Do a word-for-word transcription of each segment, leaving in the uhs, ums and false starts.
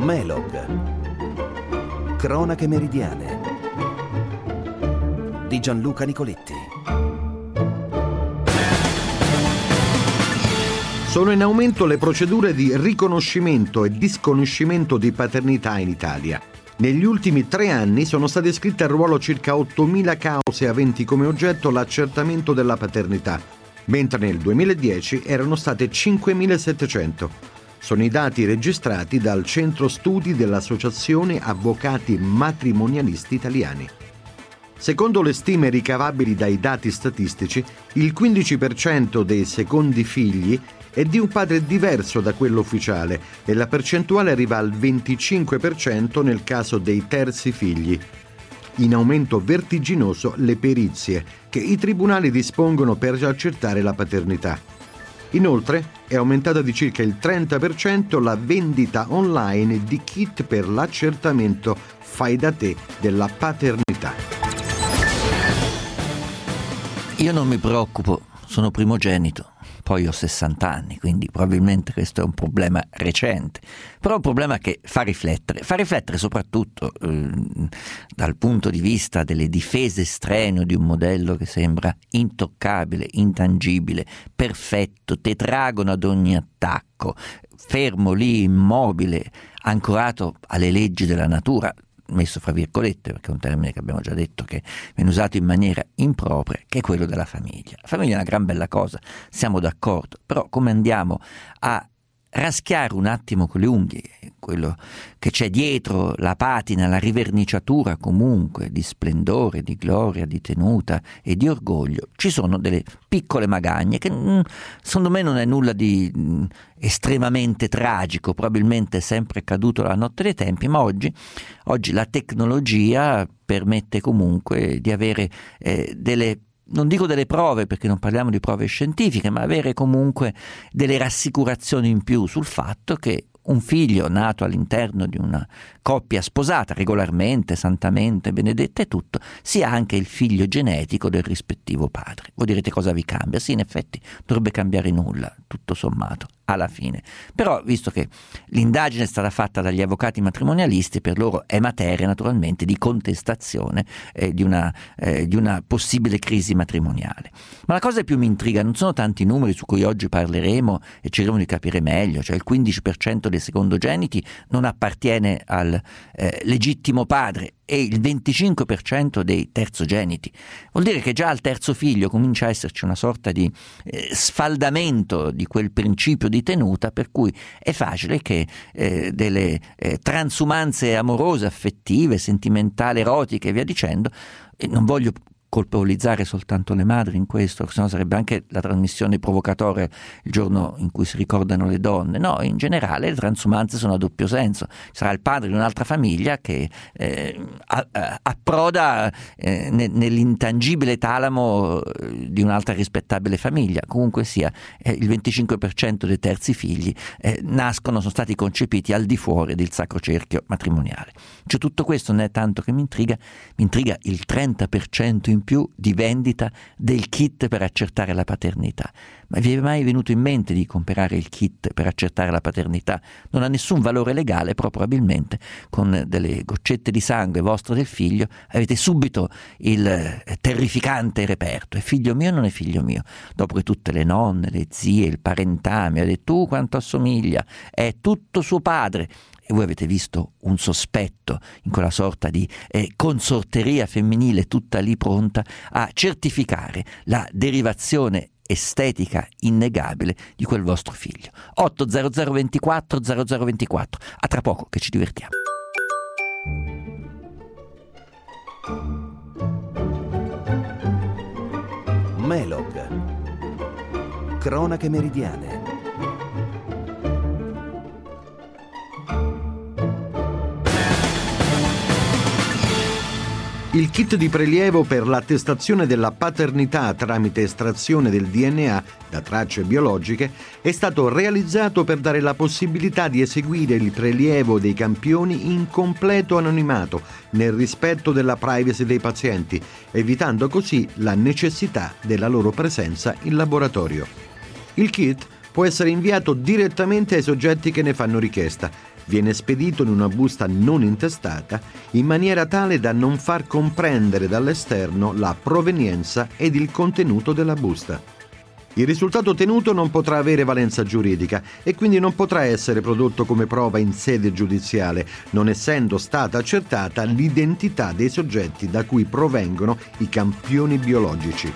Melog. Cronache meridiane di Gianluca Nicoletti. Sono in aumento le procedure di riconoscimento e disconoscimento di paternità in Italia. Negli ultimi tre anni sono state iscritte al ruolo circa ottomila cause aventi come oggetto l'accertamento della paternità, mentre nel duemiladieci erano state cinquemilasettecento. Sono i dati registrati dal Centro Studi dell'Associazione Avvocati Matrimonialisti Italiani. Secondo le stime ricavabili dai dati statistici, il quindici per cento dei secondi figli è di un padre diverso da quello ufficiale e la percentuale arriva al venticinque per cento nel caso dei terzi figli. In aumento vertiginoso le perizie che i tribunali dispongono per accertare la paternità. Inoltre è aumentata di circa il trenta per cento la vendita online di kit per l'accertamento fai da te della paternità. Io non mi preoccupo, sono primogenito. Poi ho sessanta anni, quindi probabilmente questo è un problema recente, però è un problema che fa riflettere, fa riflettere soprattutto eh, dal punto di vista delle difese strenue di un modello che sembra intoccabile, intangibile, perfetto, tetragono ad ogni attacco, fermo lì, immobile, ancorato alle leggi della natura, messo fra virgolette perché è un termine che abbiamo già detto che viene usato in maniera impropria, che è quello della famiglia. La famiglia è una gran bella cosa, siamo d'accordo, però come andiamo a raschiare un attimo con le unghie quello che c'è dietro la patina, la riverniciatura comunque di splendore, di gloria, di tenuta e di orgoglio, ci sono delle piccole magagne che mm, secondo me non è nulla di mm, estremamente tragico, probabilmente è sempre caduto la notte dei tempi, ma oggi, oggi la tecnologia permette comunque di avere eh, delle non dico delle prove perché non parliamo di prove scientifiche, ma avere comunque delle rassicurazioni in più sul fatto che un figlio nato all'interno di una coppia sposata regolarmente, santamente, benedetta e tutto, sia anche il figlio genetico del rispettivo padre. Voi direte cosa vi cambia? Sì, in effetti dovrebbe cambiare nulla, tutto sommato, alla fine. Però, visto che l'indagine è stata fatta dagli avvocati matrimonialisti, per loro è materia naturalmente di contestazione eh, di, una, eh, di una possibile crisi matrimoniale. Ma la cosa che più mi intriga non sono tanti numeri su cui oggi parleremo e cercheremo di capire meglio, cioè il quindici per cento dei secondogeniti non appartiene al eh, legittimo padre e il venticinque per cento dei terzogeniti. Vuol dire che già al terzo figlio comincia a esserci una sorta di eh, sfaldamento di quel principio di tenuta per cui è facile che eh, delle eh, transumanze amorose, affettive, sentimentali, erotiche e via dicendo, e non voglio colpevolizzare soltanto le madri in questo, se no sarebbe anche la trasmissione provocatoria il giorno in cui si ricordano le donne. No, in generale le transumanze sono a doppio senso. Sarà il padre di un'altra famiglia che eh, approda eh, nell'intangibile talamo di un'altra rispettabile famiglia. Comunque sia, eh, il venticinque per cento dei terzi figli eh, nascono, sono stati concepiti al di fuori del sacro cerchio matrimoniale. Cioè tutto questo non è tanto che mi intriga, mi intriga il trenta per cento in più di vendita del kit per accertare la paternità. Ma vi è mai venuto in mente di comprare il kit per accertare la paternità? Non ha nessun valore legale, però probabilmente con delle goccette di sangue vostro del figlio avete subito il terrificante reperto: è figlio mio o non è figlio mio? Dopo che tutte le nonne, le zie, il parentame ha detto tu quanto assomiglia, è tutto suo padre. E voi avete visto un sospetto in quella sorta di eh, consorteria femminile tutta lì pronta a certificare la derivazione estetica innegabile di quel vostro figlio. otto zero zero ventiquattro zero zero ventiquattro. A tra poco che ci divertiamo. Melog. Cronache meridiane. Il kit di prelievo per l'attestazione della paternità tramite estrazione del D N A da tracce biologiche è stato realizzato per dare la possibilità di eseguire il prelievo dei campioni in completo anonimato, nel rispetto della privacy dei pazienti, evitando così la necessità della loro presenza in laboratorio. Il kit può essere inviato direttamente ai soggetti che ne fanno richiesta Viene spedito in una busta non intestata in maniera tale da non far comprendere dall'esterno la provenienza ed il contenuto della busta. Il risultato ottenuto non potrà avere valenza giuridica e quindi non potrà essere prodotto come prova in sede giudiziale, non essendo stata accertata l'identità dei soggetti da cui provengono i campioni biologici.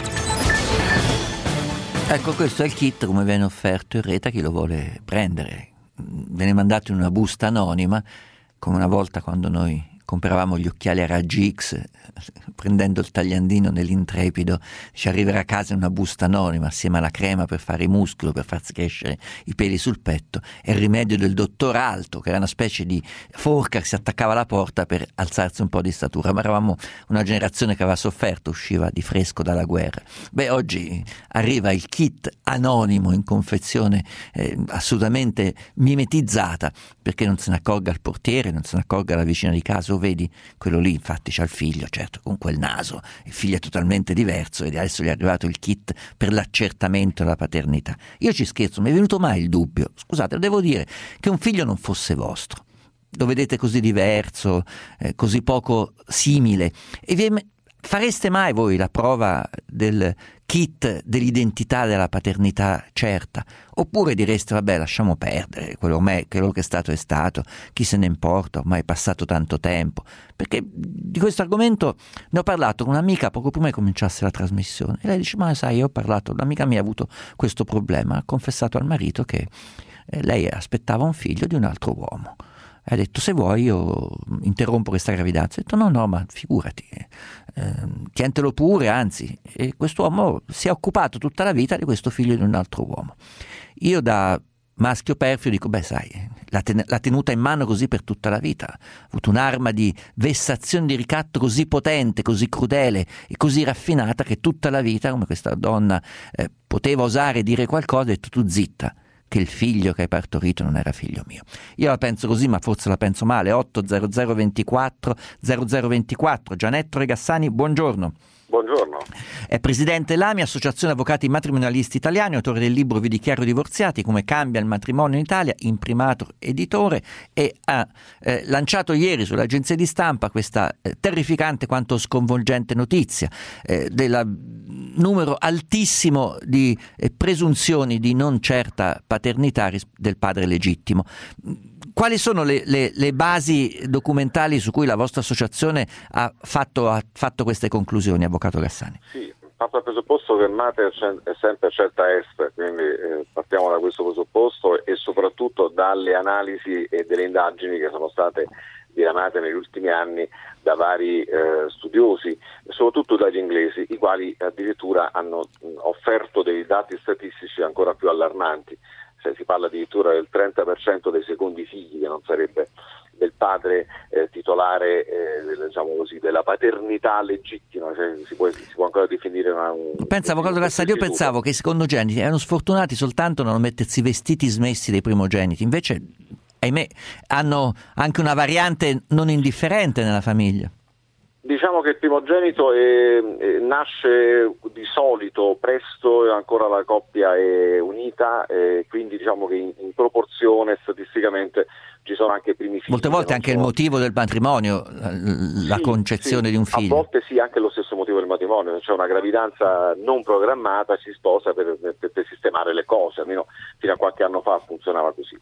Ecco, questo è il kit come viene offerto in rete a chi lo vuole prendere. Viene mandato in una busta anonima, come una volta quando noi compravamo gli occhiali a raggi X, prendendo il tagliandino nell'Intrepido, ci arriverà a casa in una busta anonima assieme alla crema per fare i muscoli, per farsi crescere i peli sul petto, e il rimedio del dottor Alto, che era una specie di forca che si attaccava alla porta per alzarsi un po' di statura. Ma eravamo una generazione che aveva sofferto, usciva di fresco dalla guerra. Beh, oggi arriva il kit anonimo in confezione eh, assolutamente mimetizzata, perché non se ne accorga il portiere, non se ne accorga la vicina di casa. Vedi, quello lì infatti c'ha il figlio, certo, con quel naso, il figlio è totalmente diverso ed adesso gli è arrivato il kit per l'accertamento della paternità. Io ci scherzo, mi è venuto mai il dubbio, scusate, devo dire, che un figlio non fosse vostro, lo vedete così diverso, eh, così poco simile, e vi è, fareste mai voi la prova del kit dell'identità della paternità certa? Oppure direste, vabbè, lasciamo perdere, quello, me, quello che è stato è stato, chi se ne importa, ormai è passato tanto tempo? Perché di questo argomento ne ho parlato con un'amica poco prima che cominciasse la trasmissione, e lei dice, ma sai, io ho parlato, l'amica mia ha avuto questo problema, ha confessato al marito che eh, lei aspettava un figlio di un altro uomo. Ha detto, se vuoi io interrompo questa gravidanza. Ha detto, no, no, ma figurati, eh, tientelo pure, anzi. E quest'uomo si è occupato tutta la vita di questo figlio di un altro uomo. Io da maschio perfido dico, beh sai, l'ha, ten- l'ha tenuta in mano così per tutta la vita. Ha avuto un'arma di vessazione, di ricatto così potente, così crudele e così raffinata che tutta la vita, come questa donna eh, poteva osare dire qualcosa, ha detto, tu zitta, che il figlio che hai partorito non era figlio mio. Io la penso così, ma forse la penso male. otto zero zero ventiquattro zero zero ventiquattro. Gianetto Regassani, buongiorno. Buongiorno. È presidente dell'A M I, Associazione Avvocati Matrimonialisti Italiani, autore del libro Vi dichiaro divorziati, come cambia il matrimonio in Italia, imprimatur editore, e ha eh, lanciato ieri sull'agenzia di stampa questa eh, terrificante quanto sconvolgente notizia eh, del numero altissimo di eh, presunzioni di non certa paternità ris- del padre legittimo. Quali sono le, le, le basi documentali su cui la vostra associazione ha fatto, ha fatto queste conclusioni, Avvocato Gassani? Sì, parto dal presupposto che mater è sempre certa est, quindi eh, partiamo da questo presupposto e soprattutto dalle analisi e delle indagini che sono state diramate negli ultimi anni da vari eh, studiosi, soprattutto dagli inglesi, i quali addirittura hanno mh, offerto dei dati statistici ancora più allarmanti. Se si parla addirittura del trenta per cento dei secondi figli che non sarebbe del padre eh, titolare eh, del, diciamo così, della paternità legittima, cioè si, può, si può ancora definire una, un, Pensa, Avvocato Gassani, io pensavo che i secondogeniti erano sfortunati soltanto a non mettersi i vestiti smessi dei primogeniti, invece ahimè hanno anche una variante non indifferente nella famiglia. Diciamo che il primogenito è, è, nasce di solito presto e ancora la coppia è unita, e quindi diciamo che in, in proporzione statisticamente ci sono anche i primi figli. Molte volte anche sono... il motivo del matrimonio, la sì, concezione sì. di un figlio. A volte sì, anche lo stesso motivo del matrimonio, se c'è una gravidanza non programmata si sposa per, per, per sistemare le cose, almeno fino a qualche anno fa funzionava così.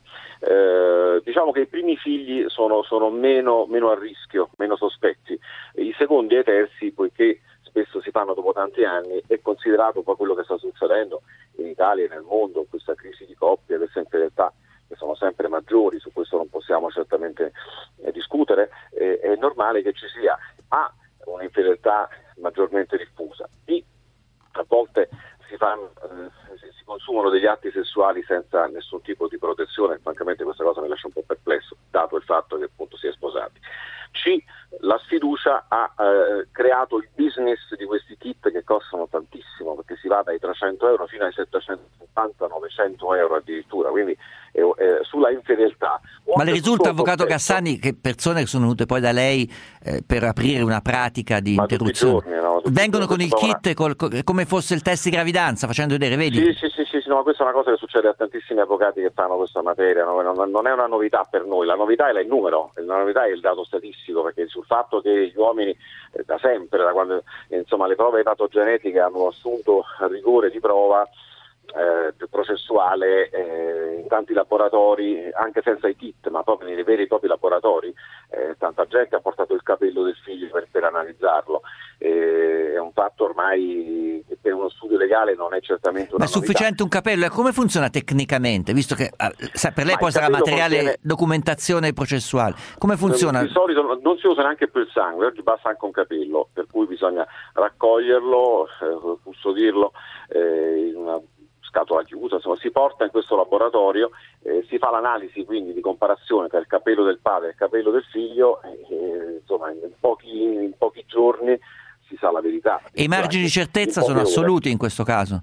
Eh, diciamo che i primi figli sono, sono meno, meno a rischio, meno sospetti. I secondi e i terzi, poiché spesso si fanno dopo tanti anni, è considerato poi quello che sta succedendo in Italia e nel mondo, questa crisi di coppia, questa infedeltà che sono sempre maggiori, su questo non possiamo certamente eh, discutere, eh, è normale che ci sia A, un'infedeltà maggiormente diffusa, B, a volte si, fanno, eh, si consumano degli atti sessuali senza nessun tipo di protezione, francamente questa cosa mi lascia un po' perplesso, dato il fatto che appunto si è sposati. C, la sfiducia ha eh, creato il business di questi kit che costano tantissimo, perché si va dai trecento euro fino ai settecentosettanta novecento euro addirittura, quindi eh, eh, sulla infedeltà. Ma le risulta, avvocato progetto, Cassani, che persone che sono venute poi da lei eh, per aprire una pratica di ma interruzione tutti i giorni, no? Tutti vengono con il giorni, kit col, co- come fosse il test di gravidanza, facendo vedere, vedi? Sì, sì, sì, sì, sì, no, ma questa è una cosa che succede a tantissimi avvocati che fanno questa materia, no? non, non è una novità per noi, la novità è il numero, la novità è il dato statistico, perché sul fatto che gli uomini eh, da sempre, da quando eh, insomma, le prove patogenetiche hanno assunto rigore di prova eh, processuale eh, in tanti laboratori, anche senza i kit, ma proprio nei veri e propri laboratori, eh, tanta gente ha portato il capello del figlio per, per analizzarlo. Eh, è un fatto ormai che per uno studio legale non è certamente una Ma è sufficiente novità. un capello? E come funziona tecnicamente? Visto che eh, per lei Ma poi il sarà capello materiale, contiene- documentazione processuale. Come funziona? Di solito non si usa neanche più il sangue, oggi basta anche un capello, per cui bisogna raccoglierlo, eh, custodirlo eh, in una scatola chiusa, insomma si porta in questo laboratorio, eh, si fa l'analisi quindi di comparazione tra il capello del padre e il capello del figlio, e, eh, insomma in pochi, in pochi giorni si sa la verità. E i margini di certezza in sono poche ore. assoluti in questo caso?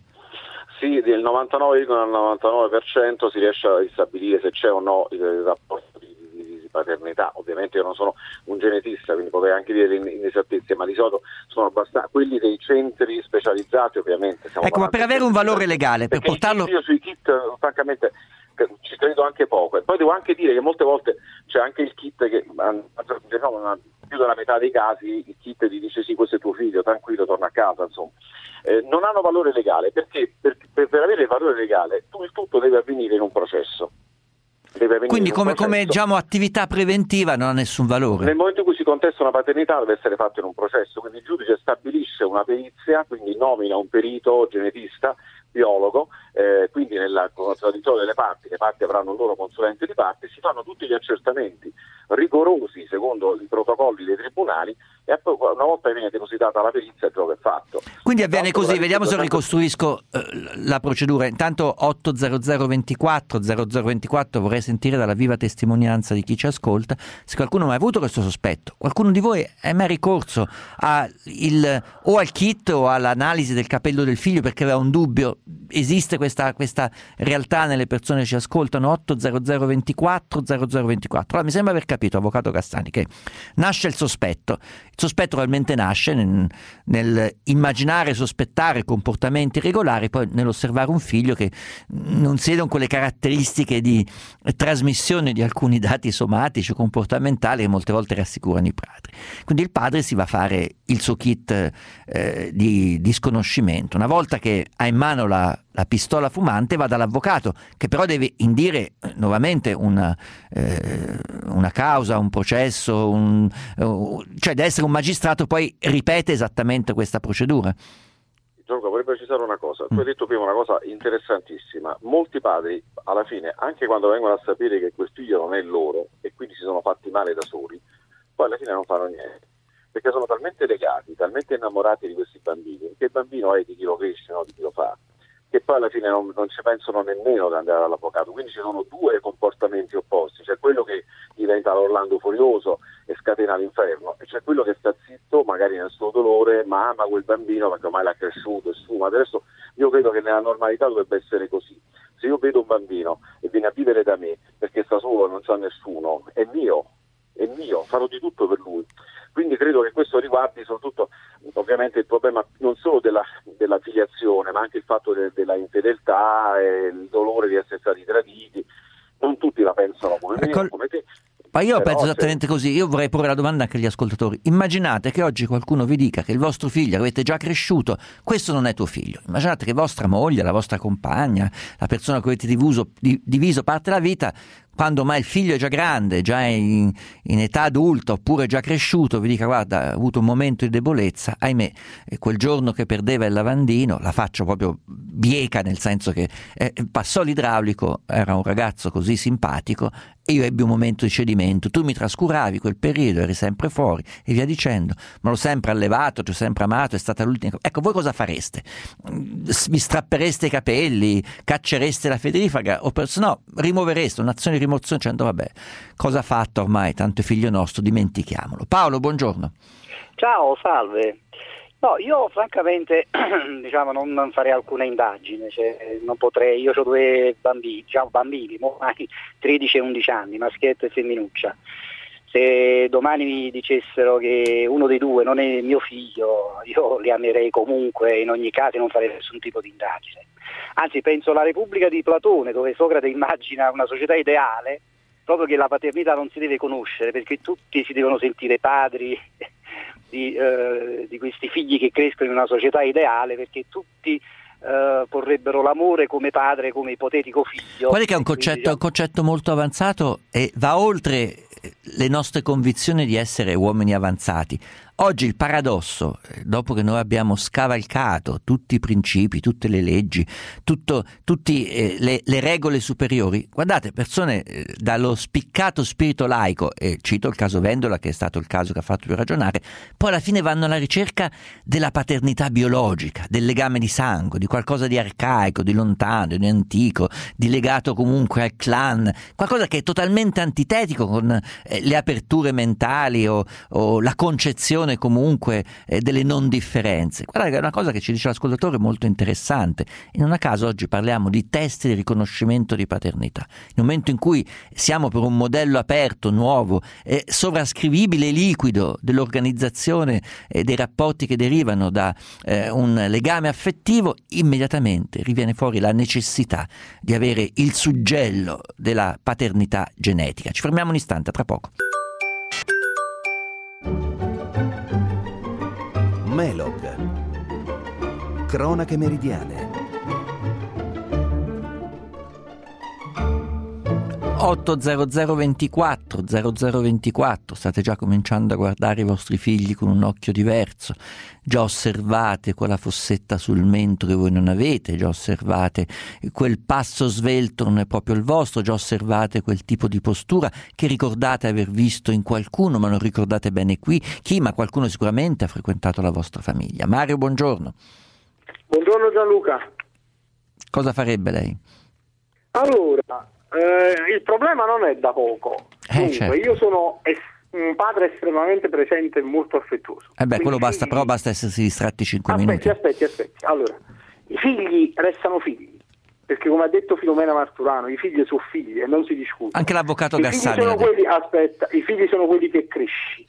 Sì, del novantanove virgola novantanove per cento si riesce a stabilire se c'è o no il rapporto di, di, di paternità. Ovviamente io non sono un genetista, quindi potrei anche dire in, in esattezze, ma di solito sono abbastanza quelli dei centri specializzati, ovviamente. Ecco, ma per avere un valore legale, per perché portarlo... io sui kit, francamente, ci credo anche poco. E poi devo anche dire che molte volte c'è anche il kit che, diciamo, una, più della metà dei casi, il kit ti dice sì, questo è tuo figlio, tranquillo, torna a casa, insomma. Eh, non hanno valore legale, perché per, per, per avere il valore legale tu, il tutto deve avvenire in un processo. Deve avvenire Quindi in un come, come processo. diciamo, attività preventiva non ha nessun valore? Nel momento in cui si contesta una paternità deve essere fatto in un processo, quindi il giudice stabilisce una perizia, quindi nomina un perito genetista, biologo, eh, quindi nella contraddittoria delle parti, le parti avranno il loro consulente di parte, si fanno tutti gli accertamenti rigorosi secondo i protocolli dei tribunali e poi una volta che viene depositata la perizia il gioco è fatto. Quindi avviene Tanto così, la- vediamo se tanto- ricostruisco eh, la procedura. Intanto otto zero zero ventiquattro zero zero ventiquattro vorrei sentire dalla viva testimonianza di chi ci ascolta se qualcuno ha mai avuto questo sospetto. Qualcuno di voi è mai ricorso a il, o al kit o all'analisi del capello del figlio perché aveva un dubbio? Esiste questa, questa realtà nelle persone che ci ascoltano? Otto zero zero ventiquattro zero zero ventiquattro. Allora, mi sembra aver capito, avvocato Cassani, che nasce il sospetto. Il sospetto realmente nasce nel, nel immaginare, sospettare comportamenti irregolari, poi nell'osservare un figlio che non si con quelle caratteristiche di trasmissione di alcuni dati somatici, comportamentali che molte volte rassicurano i padri. Quindi il padre si va a fare il suo kit eh, di disconoscimento. Una volta che ha in mano la, la pistola fumante va dall'avvocato, che però deve indire eh, nuovamente una, eh, una causa, un processo, un, uh, cioè deve essere un magistrato, poi ripete esattamente questa procedura. Giorgio, vorrei precisare una cosa. Tu hai detto prima una cosa interessantissima. Molti padri, alla fine, anche quando vengono a sapere che quel figlio non è loro e quindi si sono fatti male da soli, poi alla fine non fanno niente. Perché sono talmente legati, talmente innamorati di questi bambini, che il bambino è di chi lo cresce, no? Di chi lo fa, che poi alla fine non, non ci pensano nemmeno ad andare all'avvocato. Quindi ci sono due comportamenti opposti. C'è quello che diventa l'Orlando furioso e scatena l'inferno, e c'è quello che sta zitto, magari nel suo dolore, ma ama quel bambino perché ormai l'ha cresciuto e sfuma. Adesso io credo che nella normalità dovrebbe essere così. Se io vedo un bambino e viene a vivere da me perché sta solo e non c'ha nessuno, è mio, è mio, farò di tutto per lui. Quindi credo che questo riguardi soprattutto ovviamente il problema non solo della, della filiazione, ma anche il fatto de, della infedeltà e il dolore di essere stati traditi. Non tutti la pensano come me, Ecco, come te. ma io Però penso se- esattamente così. Io vorrei porre la domanda anche agli ascoltatori. Immaginate che oggi qualcuno vi dica che il vostro figlio che avete già cresciuto, questo non è tuo figlio. Immaginate che vostra moglie, la vostra compagna, la persona con cui avete diviso, di- diviso parte della vita, quando mai il figlio è già grande, già in, in età adulta oppure già cresciuto, vi dica: guarda, ha avuto un momento di debolezza, ahimè, e quel giorno che perdeva il lavandino, la faccio proprio bieca, nel senso che eh, passò l'idraulico, era un ragazzo così simpatico, e io ebbi un momento di cedimento, tu mi trascuravi quel periodo, eri sempre fuori e via dicendo, ma l'ho sempre allevato, ti ho sempre amato, è stata l'ultima. Ecco, voi cosa fareste? Vi strappereste i capelli, caccereste la federifaga, o per, no, rimuovereste un'azione di rimozione dicendo vabbè, cosa ha fatto ormai, tanto è figlio nostro, dimentichiamolo. Paolo, buongiorno. Ciao, salve. No, io francamente diciamo non, non farei alcuna indagine, cioè, non potrei, io ho due bambini, diciamo bambini, ormai tredici e undici anni, maschietto e femminuccia. Se domani mi dicessero che uno dei due non è mio figlio, io li amerei comunque, in ogni caso non farei nessun tipo di indagine. Anzi, penso alla Repubblica di Platone, dove Socrate immagina una società ideale, proprio che la paternità non si deve conoscere, perché tutti si devono sentire padri Di, eh, di questi figli che crescono in una società ideale, perché tutti eh, porrebbero l'amore come padre, come ipotetico figlio. Guarda che è un concetto, è un concetto molto avanzato e va oltre le nostre convinzioni di essere uomini avanzati. Oggi il paradosso, dopo che noi abbiamo scavalcato tutti i principi, tutte le leggi, tutto, tutte eh, le, le regole superiori, guardate, persone eh, dallo spiccato spirito laico, e cito il caso Vendola che è stato il caso che ha fatto più ragionare, poi alla fine vanno alla ricerca della paternità biologica, del legame di sangue, di qualcosa di arcaico, di lontano, di antico, di legato comunque al clan, qualcosa che è totalmente antitetico con eh, le aperture mentali o, o la concezione comunque eh, delle non differenze. Guarda che è una cosa che ci dice l'ascoltatore molto interessante. In un caso oggi parliamo di test di riconoscimento di paternità. Nel momento in cui siamo per un modello aperto, nuovo, eh, sovrascrivibile e liquido dell'organizzazione e eh, dei rapporti che derivano da eh, un legame affettivo, immediatamente riviene fuori la necessità di avere il suggello della paternità genetica. Ci fermiamo un istante, tra poco. Melog. Cronache meridiane. otto zero zero ventiquattro zero zero ventiquattro, state già cominciando a guardare i vostri figli con un occhio diverso, già osservate quella fossetta sul mento che voi non avete, già osservate quel passo svelto non è proprio il vostro, già osservate quel tipo di postura che ricordate aver visto in qualcuno ma non ricordate bene qui chi, ma qualcuno sicuramente ha frequentato la vostra famiglia. Mario, buongiorno. Buongiorno Gianluca. Cosa farebbe lei? Allora, Eh, il problema non è da poco. Eh, Dunque, certo. io sono es- un padre estremamente presente e molto affettuoso. Eh beh, Quindi quello basta, figli... però basta essersi distratti cinque aspetti, minuti. Aspetti, aspetti. Allora, i figli restano figli, perché come ha detto Filomena Marturano, i figli sono figli e non si discute. Anche l'avvocato I Gassani figli sono l'ha detto. quelli, aspetta, i figli sono quelli che cresci.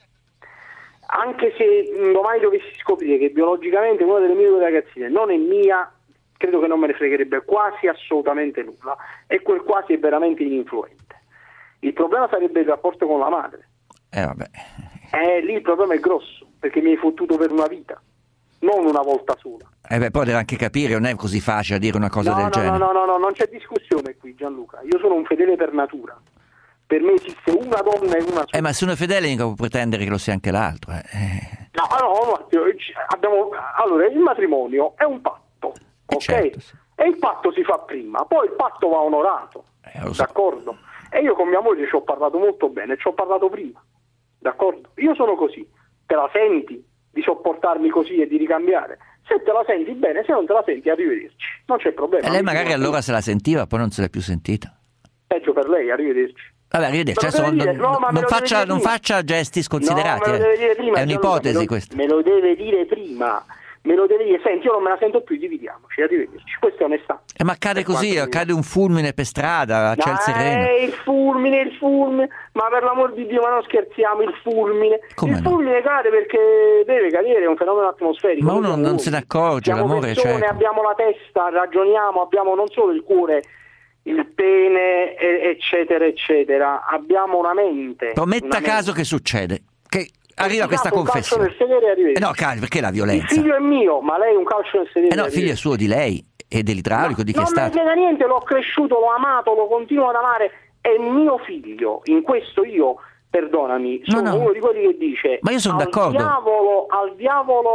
Anche se domani dovessi scoprire che biologicamente una delle mie due ragazzine non è mia, credo che non me ne fregherebbe quasi assolutamente nulla, e quel quasi è veramente ininfluente. Il problema sarebbe il rapporto con la madre. Eh vabbè. Eh, lì il problema è grosso, perché mi hai fottuto per una vita, non una volta sola. Eh beh, poi deve anche capire, non è così facile dire una cosa no, del no, genere. No, no, no, non c'è discussione qui, Gianluca. Io sono un fedele per natura. Per me esiste una donna e una sola. Eh, ma se uno è fedele mica può pretendere che lo sia anche l'altro. Eh. No, no, no, abbiamo... Allora, il matrimonio è un patto, ok? Certo, sì. E il patto si fa prima, poi il patto va onorato, Eh, lo so. d'accordo? E io con mia moglie ci ho parlato molto bene, ci ho parlato prima, d'accordo? Io sono così, te la senti di sopportarmi così e di ricambiare? Se te la senti bene, se non te la senti, arrivederci, non c'è problema. E lei magari allora se la sentiva, poi non se l'è più sentita. Peggio per lei, arrivederci. Vabbè, arrivederci, Me lo adesso deve non, dire- no, ma me non lo faccia, deve dire non prima. faccia gesti sconsiderati. No, me lo eh. deve dire prima, È un'ipotesi Gianluca, questa. me lo, me lo deve dire prima, me lo deve dire, senti, io non me la sento più, dividiamoci, arrivederci, questa è onestà. Eh, ma accade Per così, quanto mi accade un fulmine per strada a ciel sereno. Eh, il fulmine, il fulmine, ma per l'amor di Dio, ma non scherziamo, il fulmine. Come il no? fulmine cade perché deve cadere, è un fenomeno atmosferico. Ma Noi uno siamo non uomini. se ne accorge, Siamo l'amore è persone, cieco. abbiamo la testa, ragioniamo, abbiamo non solo il cuore, il pene, e- eccetera, eccetera. Abbiamo una mente. Però metta una caso mente. che succede, che arriva Ti questa dato un calcio confessione. nel sedere e Eh arrivederci. no, cari, perché la Il violenza? figlio è mio, ma lei un calcio nel sedere. Eh no, il figlio è arrivederci. suo di lei e dell'idraulico, di chi è Non me ne stato. frega niente, l'ho cresciuto, l'ho amato, lo continuo ad amare, è mio figlio. In questo io, perdonami, No, sono no. uno di quelli che dice Ma io sono al d'accordo. diavolo, al diavolo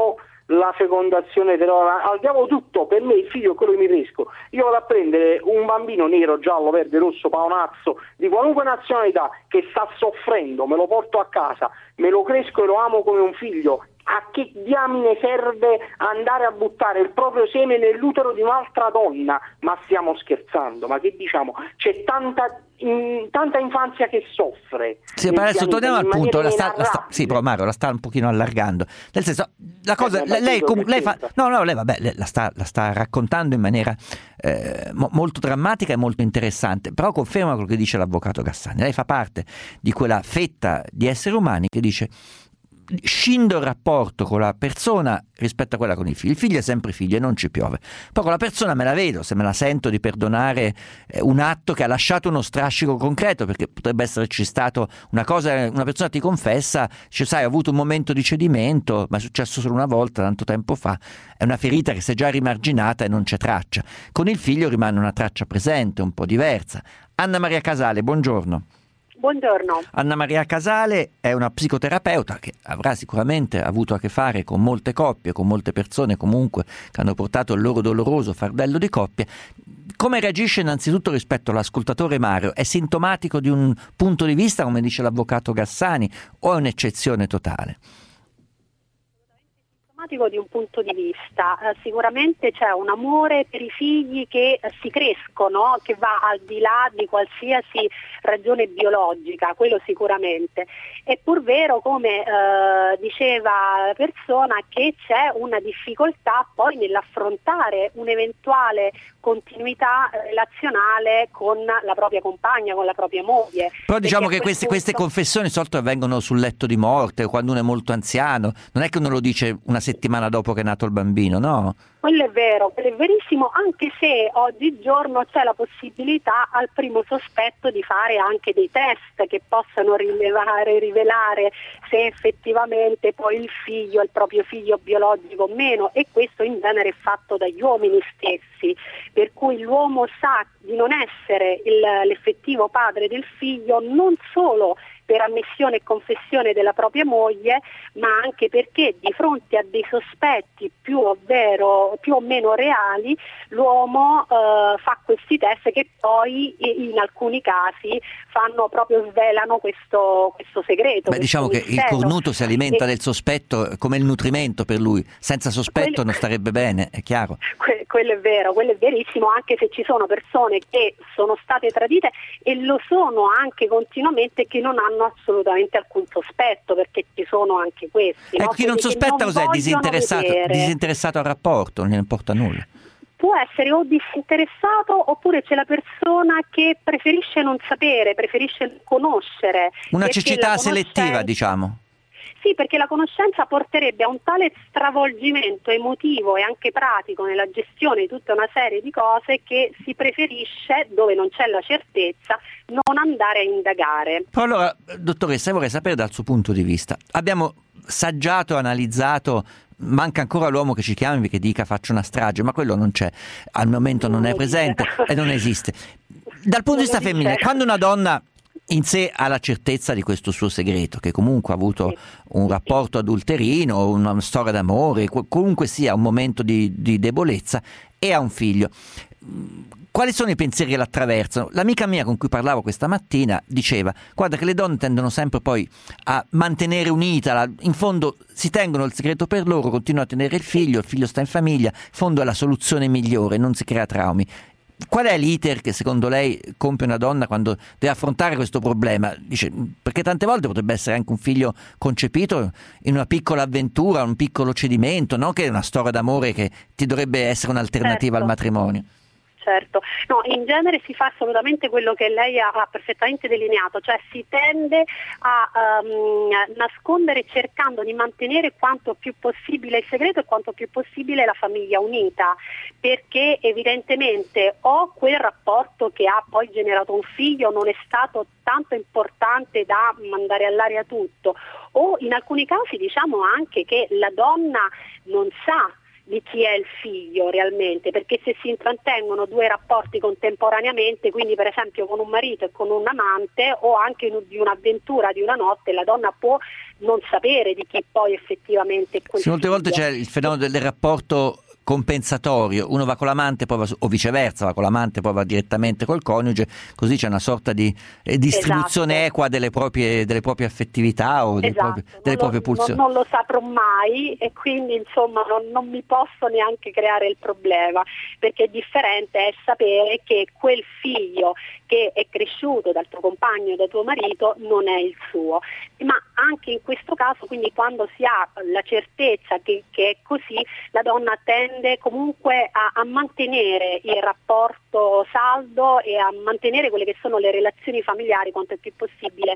la fecondazione eterologica, al diavolo tutto, per me il figlio è quello che mi cresco. Io vado a prendere un bambino nero, giallo, verde, rosso, paonazzo, di qualunque nazionalità che sta soffrendo, me lo porto a casa, me lo cresco e lo amo come un figlio. A che diamine serve andare a buttare il proprio seme nell'utero di un'altra donna? Ma stiamo scherzando, ma che diciamo? C'è tanta, in, tanta infanzia che soffre. Sì, ma adesso torniamo al punto, la sta, la sta, sì, però Mario la sta un pochino allargando. Nel senso, la cosa, eh, lei, lei, com, lei fa, no, no, lei vabbè, lei la sta, la sta raccontando in maniera eh, mo, molto drammatica e molto interessante, però conferma quello che dice l'avvocato Gassani. Lei fa parte di quella fetta di esseri umani che dice: scindo il rapporto con la persona rispetto a quella con il figlio. Il figlio è sempre figlio e non ci piove. Poi con la persona me la vedo, se me la sento di perdonare eh, un atto che ha lasciato uno strascico concreto, perché potrebbe esserci stato una cosa, una persona ti confessa, dice: sai, ho avuto un momento di cedimento, ma è successo solo una volta, tanto tempo fa. È una ferita che si è già rimarginata e non c'è traccia. Con il figlio rimane una traccia presente, un po' diversa. Anna Maria Casale, buongiorno. Buongiorno. Anna Maria Casale è una psicoterapeuta che avrà sicuramente avuto a che fare con molte coppie, con molte persone comunque che hanno portato il loro doloroso fardello di coppia. Come reagisce innanzitutto rispetto all'ascoltatore Mario? È sintomatico di un punto di vista, come dice l'avvocato Gassani, o è un'eccezione totale? Di un punto di vista, eh, sicuramente c'è un amore per i figli che eh, si crescono, che va al di là di qualsiasi ragione biologica, quello sicuramente. È pur vero, come eh, diceva la persona, che c'è una difficoltà poi nell'affrontare un'eventuale continuità relazionale con la propria compagna, con la propria moglie. Però diciamo che queste, punto... queste confessioni solito avvengono sul letto di morte, quando uno è molto anziano, non è che uno lo dice una settimana dopo che è nato il bambino, no? Quello è vero, quello è verissimo, anche se oggigiorno c'è la possibilità al primo sospetto di fare anche dei test che possano rilevare, rivelare se effettivamente poi il figlio è il proprio figlio biologico o meno, e questo in genere è fatto dagli uomini stessi, per cui l'uomo sa di non essere il, l'effettivo padre del figlio non solo per ammissione e confessione della propria moglie, ma anche perché di fronte a dei sospetti più o, vero, più o meno reali, l'uomo eh, fa questi test che poi in alcuni casi fanno proprio svelano questo, questo segreto. Beh, questo diciamo mistero. Che il cornuto si alimenta e... del sospetto come il nutrimento per lui, senza sospetto quello... non starebbe bene, è chiaro. Que- quello è vero, quello è verissimo, anche se ci sono persone che sono state tradite e lo sono anche continuamente, che non hanno assolutamente alcun sospetto, perché ci sono anche questi. Ecco, no? chi non sospetta cos'è? Disinteressato, disinteressato al rapporto, non ne importa nulla. Può essere o disinteressato, oppure c'è la persona che preferisce non sapere, preferisce non conoscere. Una cecità conoscenza... selettiva, diciamo. Sì, perché la conoscenza porterebbe a un tale stravolgimento emotivo e anche pratico nella gestione di tutta una serie di cose che si preferisce, dove non c'è la certezza, non andare a indagare. Allora, dottoressa, vorrei sapere dal suo punto di vista. Abbiamo saggiato, analizzato, manca ancora l'uomo che ci chiami e che dica faccio una strage, ma quello non c'è, al momento non, non è presente e non esiste. Dal punto di vista femminile, quando una donna in sé ha la certezza di questo suo segreto, che comunque ha avuto un rapporto adulterino, una storia d'amore, comunque sia un momento di, di debolezza, e ha un figlio, quali sono i pensieri che l'attraversano? L'amica mia con cui parlavo questa mattina diceva: guarda che le donne tendono sempre poi a mantenere unita, la, in fondo si tengono il segreto per loro, continuano a tenere il figlio, il figlio sta in famiglia, in fondo è la soluzione migliore, non si crea traumi. Qual è l'iter che secondo lei compie una donna quando deve affrontare questo problema? Dice, perché tante volte potrebbe essere anche un figlio concepito in una piccola avventura, un piccolo cedimento, non che è una storia d'amore che ti dovrebbe essere un'alternativa certo. al matrimonio. Certo, no, in genere si fa assolutamente quello che lei ha, ha perfettamente delineato, cioè si tende a um, nascondere cercando di mantenere quanto più possibile il segreto e quanto più possibile la famiglia unita, perché evidentemente o quel rapporto che ha poi generato un figlio non è stato tanto importante da mandare all'aria tutto, o in alcuni casi diciamo anche che la donna non sa di chi è il figlio realmente, perché se si intrattengono due rapporti contemporaneamente, quindi per esempio con un marito e con un amante, o anche in, di un'avventura di una notte, la donna può non sapere di chi poi effettivamente è quel sì, molte figlio. volte c'è il fenomeno del rapporto compensatorio, uno va con l'amante poi va, o viceversa, va con l'amante poi va direttamente col coniuge, così c'è una sorta di eh, distribuzione esatto. equa delle proprie, delle proprie affettività o delle esatto. proprie, delle non proprie lo, pulsioni. Non, non lo saprò mai, e quindi insomma non, non mi posso neanche creare il problema, perché è differente è sapere che quel figlio che è cresciuto dal tuo compagno, da tuo marito, non è il suo. Ma anche in questo caso, quindi quando si ha la certezza che, che è così, la donna tende comunque a, a mantenere il rapporto saldo e a mantenere quelle che sono le relazioni familiari quanto è più possibile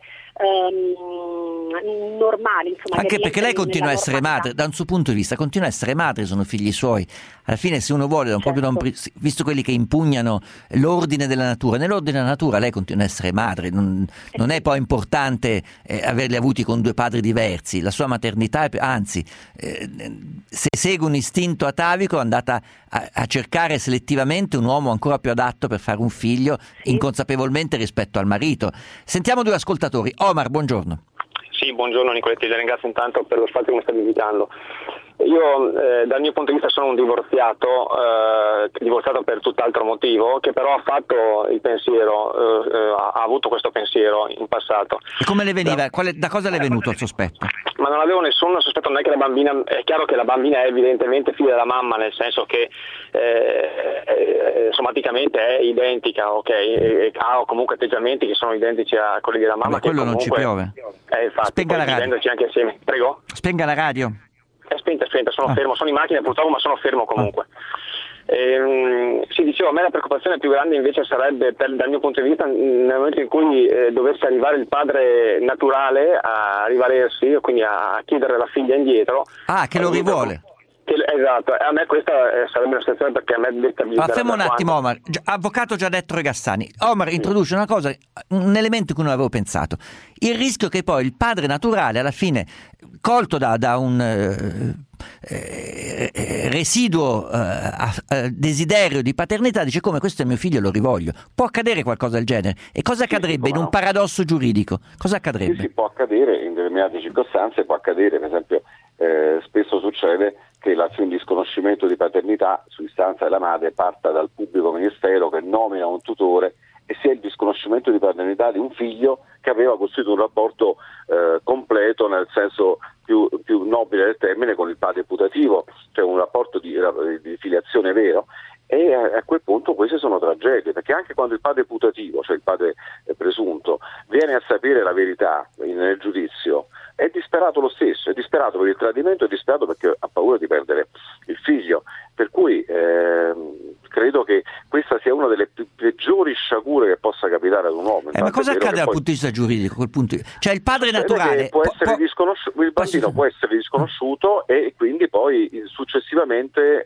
ehm, normali. Insomma, anche perché lei continua a essere madre, da un suo punto di vista continua a essere madre, sono figli suoi. Alla fine, se uno vuole, non certo. proprio non, visto quelli che impugnano l'ordine della natura, nell'ordine della natura lei continua a essere madre, non, non è poi importante eh, averli avuti con due padri diversi, la sua maternità è, anzi eh, se segue un istinto atavico è andata a, a cercare selettivamente un uomo ancora più adatto per fare un figlio, sì. inconsapevolmente rispetto al marito. Sentiamo due ascoltatori. Omar, buongiorno. Sì, buongiorno Nicoletti, la ringrazio intanto per lo spazio che mi stai invitando. Io eh, dal mio punto di vista sono un divorziato, eh, divorziato per tutt'altro motivo, che però ha fatto il pensiero, eh, ha avuto questo pensiero in passato. E come le veniva? Quale, da cosa le è venuto il sospetto? Ma non avevo nessun sospetto, non è che la bambina, è chiaro che la bambina è evidentemente figlia della mamma, nel senso che eh, eh, somaticamente è identica, ok, e ha comunque atteggiamenti che sono identici a quelli della mamma. Ma quello che comunque, non ci piove. Eh, infatti, Spenga la radio. Anche assieme. Prego? Spenga la radio. È spenta, è spenta, sono ah. fermo, sono in macchina purtroppo, ma sono fermo comunque. Ah. Ehm, sì, dicevo, a me la preoccupazione più grande invece sarebbe, per, dal mio punto di vista, nel momento in cui eh, dovesse arrivare il padre naturale a rivalersi, quindi a chiedere la figlia indietro. Ah, che lo rivuole. Che, esatto, a me questa eh, sarebbe una situazione perché a me destabilizza. Ma fermo un attimo Omar, avvocato Gianetto Regassani. Omar introduce una cosa, un elemento in cui non avevo pensato, il rischio che poi il padre naturale alla fine, colto da, da un eh, eh, residuo eh, desiderio di paternità, dice come questo è mio figlio, lo rivoglio. Può accadere qualcosa del genere? E cosa accadrebbe sì, in un no. paradosso giuridico? Cosa accadrebbe? Sì, sì, può accadere in determinate circostanze, può accadere, per esempio eh, spesso succede che l'azione di disconoscimento di paternità su istanza della madre parta dal pubblico ministero che nomina un tutore e sia il disconoscimento di paternità di un figlio che aveva costituito un rapporto eh, completo nel senso più, più nobile del termine con il padre putativo, cioè un rapporto di, di filiazione vero. E a quel punto queste sono tragedie, perché anche quando il padre putativo, cioè il padre presunto, viene a sapere la verità nel giudizio, è disperato lo stesso, è disperato per il tradimento, è disperato perché ha paura di perdere il figlio, per cui eh, credo che questa sia una delle più peggiori sciagure che possa capitare ad un uomo. Eh, ma cosa accade dal poi... punto di vista giuridico? Quel punto di... Cioè il padre naturale può essere può... disconosciuto, il bambino può... può essere disconosciuto e quindi poi successivamente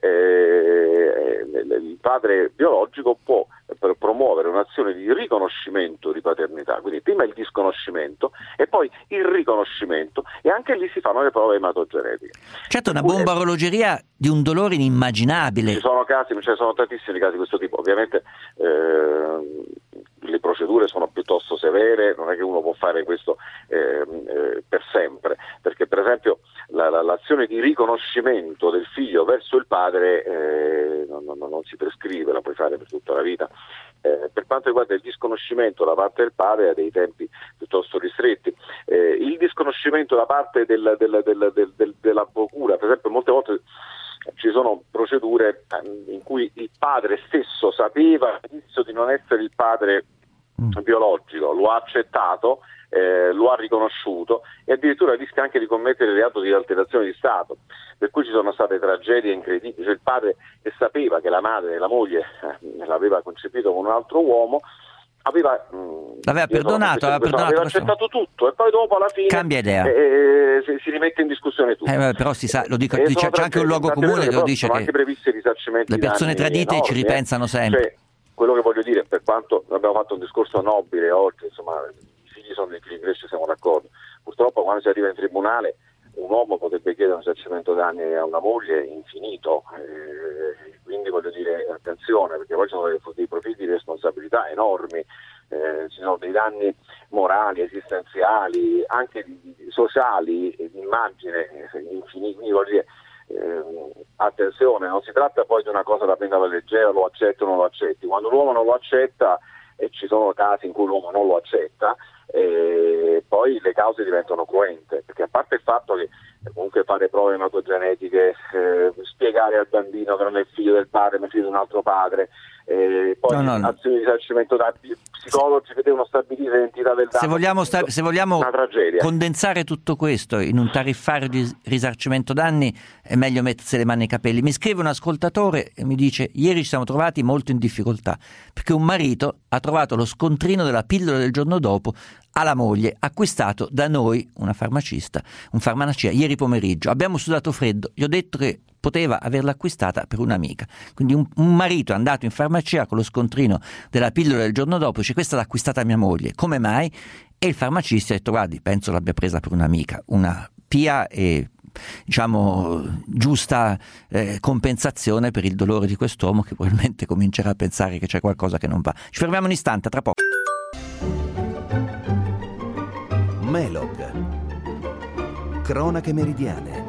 eh, il padre biologico può per promuovere un'azione di riconoscimento di paternità, quindi prima il disconoscimento e poi il riconoscimento, e anche lì si fanno le prove ematogenetiche. Certo, una bomba a orologeria di un dolore inimmaginabile. Ci sono casi, ce ne sono tantissimi casi di questo tipo, ovviamente eh, le procedure sono piuttosto severe, non è che uno può fare questo eh, eh, per sempre, perché per esempio la, la, l'azione di riconoscimento del figlio verso il padre eh, non, non, non si prescrive, la puoi fare per tutta la vita. Eh, per quanto riguarda il disconoscimento da parte del padre ha dei tempi piuttosto ristretti. Eh, il disconoscimento da parte del, del, del, del, del, della procura, per esempio molte volte ci sono procedure in cui il padre stesso sapeva all'inizio di non essere il padre mm. biologico, lo ha accettato, eh, lo ha riconosciuto e addirittura rischia anche di commettere il reato di alterazione di stato, per cui ci sono state tragedie incredibili, cioè il padre che sapeva che la madre, la moglie eh, l'aveva concepito con un altro uomo, aveva, mh, l'aveva perdonato, aveva, perdonato aveva accettato tutto e poi dopo alla fine cambia idea, eh, si, si rimette in discussione tutto. Eh, però si sa, lo dico, dice, c'è anche un luogo comune che lo dice che anche previsti risarcimenti le persone tradite enormi, ci ripensano eh. sempre. Cioè, quello che voglio dire, per quanto abbiamo fatto un discorso nobile oggi, insomma, i figli sono dei figli cresci, siamo d'accordo. Purtroppo quando si arriva in tribunale un uomo potrebbe chiedere un risarcimento danni a una moglie infinito, eh, quindi voglio dire attenzione, perché poi ci sono dei, dei profili di responsabilità enormi, eh, ci sono dei danni morali, esistenziali, anche di, di, sociali, di immagine infiniti, quindi voglio dire eh, attenzione, non si tratta poi di una cosa da prendere alla leggera, lo accetti o non lo accetti, quando l'uomo non lo accetta, e ci sono casi in cui l'uomo non lo accetta, e poi le cause diventano cruente, perché a parte il fatto che comunque fare prove ematogenetiche, eh, spiegare al bambino che non è figlio del padre ma è figlio di un altro padre, eh, poi no, no, azioni di risarcimento da psicologi che devono stabilire l'entità del danno. Se vogliamo, sta- se vogliamo condensare tutto questo in un tariffario di risarcimento danni, è meglio mettersi le mani nei capelli. Mi scrive un ascoltatore e mi dice: ieri ci siamo trovati molto in difficoltà perché un marito ha trovato lo scontrino della pillola del giorno dopo alla moglie, acquistato da noi, una farmacista, un farmacia, ieri pomeriggio. Abbiamo sudato freddo, gli ho detto che poteva averla acquistata per un'amica. Quindi un, un marito è andato in farmacia con lo scontrino della pillola del giorno dopo, dice: questa l'ha acquistata mia moglie, come mai? E il farmacista ha detto: guardi, penso l'abbia presa per un'amica, una pia e diciamo giusta eh, compensazione per il dolore di quest'uomo, che probabilmente comincerà a pensare che c'è qualcosa che non va. Ci fermiamo un istante, tra poco. Melog. Cronache meridiane.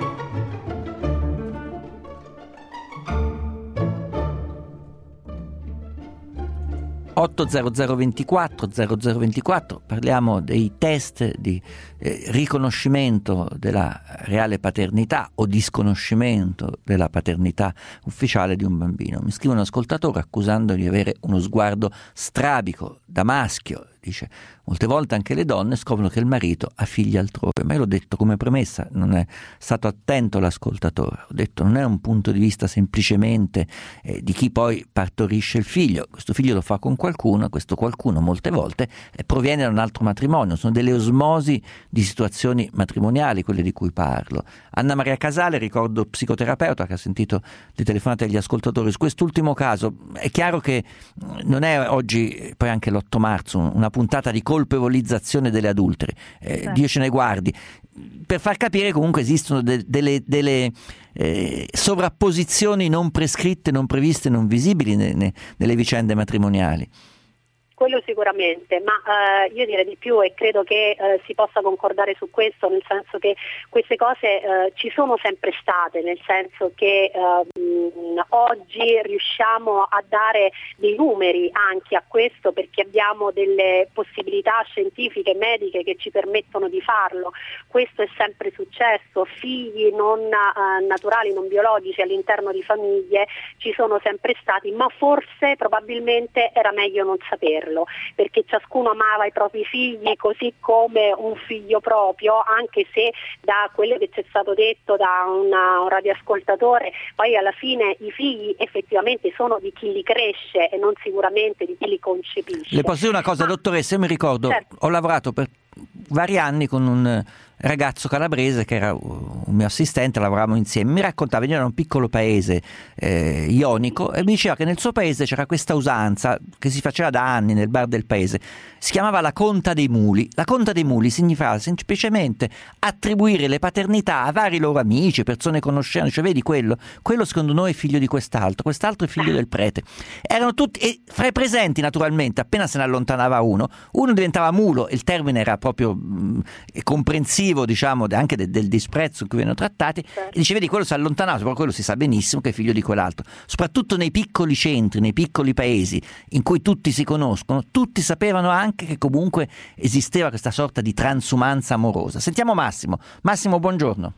otto zero zero ventiquattro zero zero ventiquattro, parliamo dei test di eh, riconoscimento della reale paternità o disconoscimento della paternità ufficiale di un bambino. Mi scrive un ascoltatore accusando di avere uno sguardo strabico da maschio. Dice: molte volte anche le donne scoprono che il marito ha figli altrove. Ma io l'ho detto come premessa, non è stato attento l'ascoltatore. Ho detto: non è un punto di vista semplicemente eh, di chi poi partorisce il figlio. Questo figlio lo fa con qualcuno, questo qualcuno molte volte eh, proviene da un altro matrimonio. Sono delle osmosi di situazioni matrimoniali quelle di cui parlo. Anna Maria Casale, ricordo psicoterapeuta, che ha sentito le telefonate degli ascoltatori su quest'ultimo caso. È chiaro che non è oggi, poi anche l'otto marzo, una puntata di colpevolizzazione delle adultere, eh, certo. Dio ce ne guardi, per far capire comunque esistono de- delle, delle eh, sovrapposizioni non prescritte, non previste, non visibili ne- ne- nelle vicende matrimoniali. Quello sicuramente, ma eh, io direi di più e credo che eh, si possa concordare su questo, nel senso che queste cose eh, ci sono sempre state, nel senso che eh, mh, oggi riusciamo a dare dei numeri anche a questo perché abbiamo delle possibilità scientifiche, mediche che ci permettono di farlo. Questo è sempre successo, figli non eh, naturali, non biologici all'interno di famiglie ci sono sempre stati, ma forse probabilmente era meglio non saperlo, perché ciascuno amava i propri figli così come un figlio proprio, anche se da quello che ci è stato detto da una, un radioascoltatore, poi alla fine i figli effettivamente sono di chi li cresce e non sicuramente di chi li concepisce. Le posso dire una cosa, Ma, dottoressa? Io mi ricordo, certo. Ho lavorato per vari anni con un ragazzo calabrese che era un mio assistente, lavoravamo insieme, mi raccontava, era un piccolo paese eh, ionico, e mi diceva che nel suo paese c'era questa usanza che si faceva da anni nel bar del paese, si chiamava la conta dei muli. La conta dei muli significava semplicemente attribuire le paternità a vari loro amici, persone conoscenti, cioè vedi quello, quello secondo noi è figlio di quest'altro, quest'altro è figlio del prete. Erano tutti, e fra i presenti naturalmente, appena se ne allontanava uno, uno diventava mulo, il termine era proprio mh, comprensivo, diciamo, anche del, del disprezzo in cui vengono trattati, certo. E dice: vedi, quello si allontanava, però quello si sa benissimo che è figlio di quell'altro. Soprattutto nei piccoli centri, nei piccoli paesi in cui tutti si conoscono, tutti sapevano anche che comunque esisteva questa sorta di transumanza amorosa. Sentiamo Massimo. Massimo, buongiorno.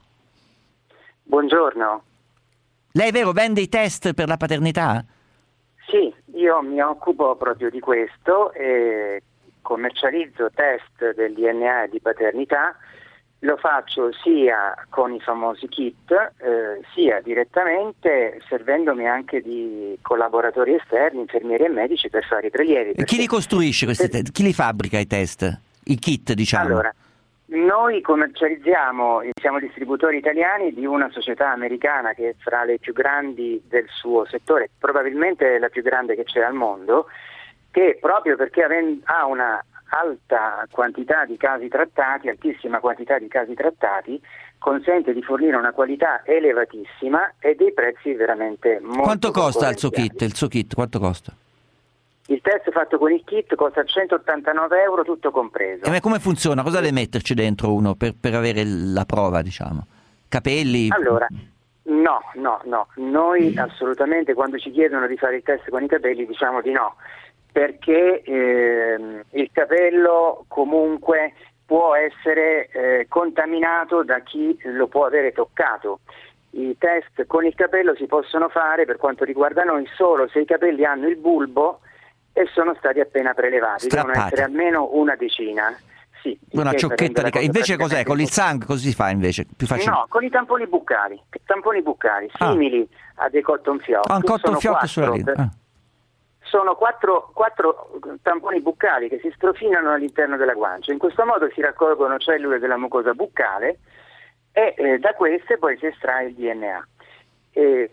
Buongiorno. Lei, vero, vende i test per la paternità? Sì, io mi occupo proprio di questo e commercializzo test del D N A e di paternità. Lo faccio sia con i famosi kit, eh, sia direttamente servendomi anche di collaboratori esterni, infermieri e medici per fare i prelievi. E chi li costruisce questi test? Chi li fabbrica i test? I kit, diciamo? Allora, noi commercializziamo, siamo distributori italiani di una società americana che è fra le più grandi del suo settore, probabilmente la più grande che c'è al mondo, che proprio perché ha una alta quantità di casi trattati, altissima quantità di casi trattati, consente di fornire una qualità elevatissima e dei prezzi veramente molto Quanto costa il suo concorrenziali. kit? Il suo kit quanto costa? Il test fatto con il kit costa centottantanove euro tutto compreso. E ma come funziona? Cosa deve metterci dentro uno per, per avere la prova, diciamo? Capelli? Allora, no, no, no. Noi assolutamente quando ci chiedono di fare il test con i capelli diciamo di no, perché ehm, il capello comunque può essere eh, contaminato da chi lo può avere toccato. I test con il capello si possono fare per quanto riguarda noi solo se i capelli hanno il bulbo e sono stati appena prelevati. Strappati. Devono essere almeno una decina. Sì, Una che ciocchetta di rende la ca- invece cosa cos'è? Con il sangue così si fa invece? Più facile. No, con i tamponi buccali, tamponi buccali, Ah. simili a dei cotton fioc. Ah, un cotton Sono fioc quattro sulla per- lingua. Ah. Sono quattro, quattro tamponi buccali che si strofinano all'interno della guancia. In questo modo si raccolgono cellule della mucosa buccale e eh, da queste poi si estrae il D N A. E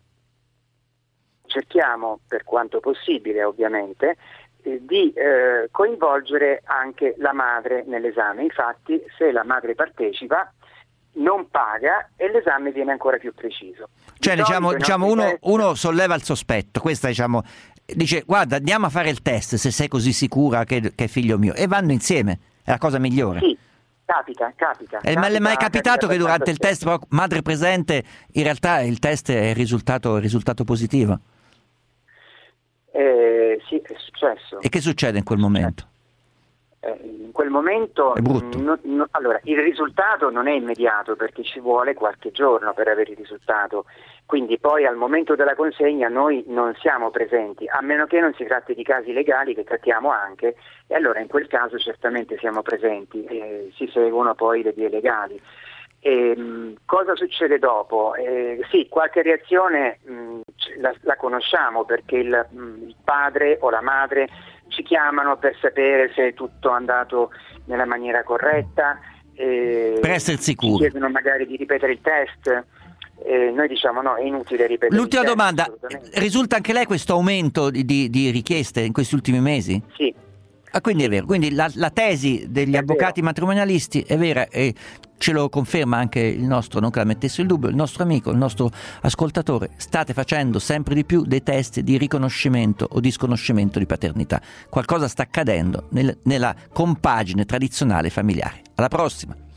cerchiamo, per quanto possibile ovviamente, eh, di eh, coinvolgere anche la madre nell'esame. Infatti, se la madre partecipa, non paga e l'esame viene ancora più preciso. Cioè Di diciamo, solito i diciamo nostri uno, test- uno solleva il sospetto, questa diciamo dice guarda andiamo a fare il test se sei così sicura che, che è figlio mio, e vanno insieme, è la cosa migliore. Sì, capita, capita. E ma le è mai capita- capitato capita che durante il abbastanza test, però, madre presente, in realtà il test è il risultato, il risultato positivo? Eh, sì, è successo. E che succede in quel momento? Eh, in quel momento È brutto. no- no- allora, il risultato non è immediato perché ci vuole qualche giorno per avere il risultato, quindi poi al momento della consegna noi non siamo presenti, a meno che non si tratti di casi legali che trattiamo anche, e allora in quel caso certamente siamo presenti, eh, si seguono poi le vie legali. E, mh, cosa succede dopo? Eh, sì, qualche reazione mh, c- la, la conosciamo perché il, mh, il padre o la madre ci chiamano per sapere se è tutto andato nella maniera corretta, eh, Per essere ci sicuri. chiedono magari di ripetere il test, eh, noi diciamo no, è inutile ripetere L'ultima il test. domanda, assolutamente. risulta anche lei questo aumento di, di- di richieste in questi ultimi mesi? Sì. Ah, quindi è vero, quindi la, la tesi degli È avvocati vero. matrimonialisti è vera e ce lo conferma anche il nostro, non che la mettesse in dubbio, il nostro amico, il nostro ascoltatore. State facendo sempre di più dei test di riconoscimento o disconoscimento di paternità. Qualcosa sta accadendo nel- nella compagine tradizionale familiare. Alla prossima!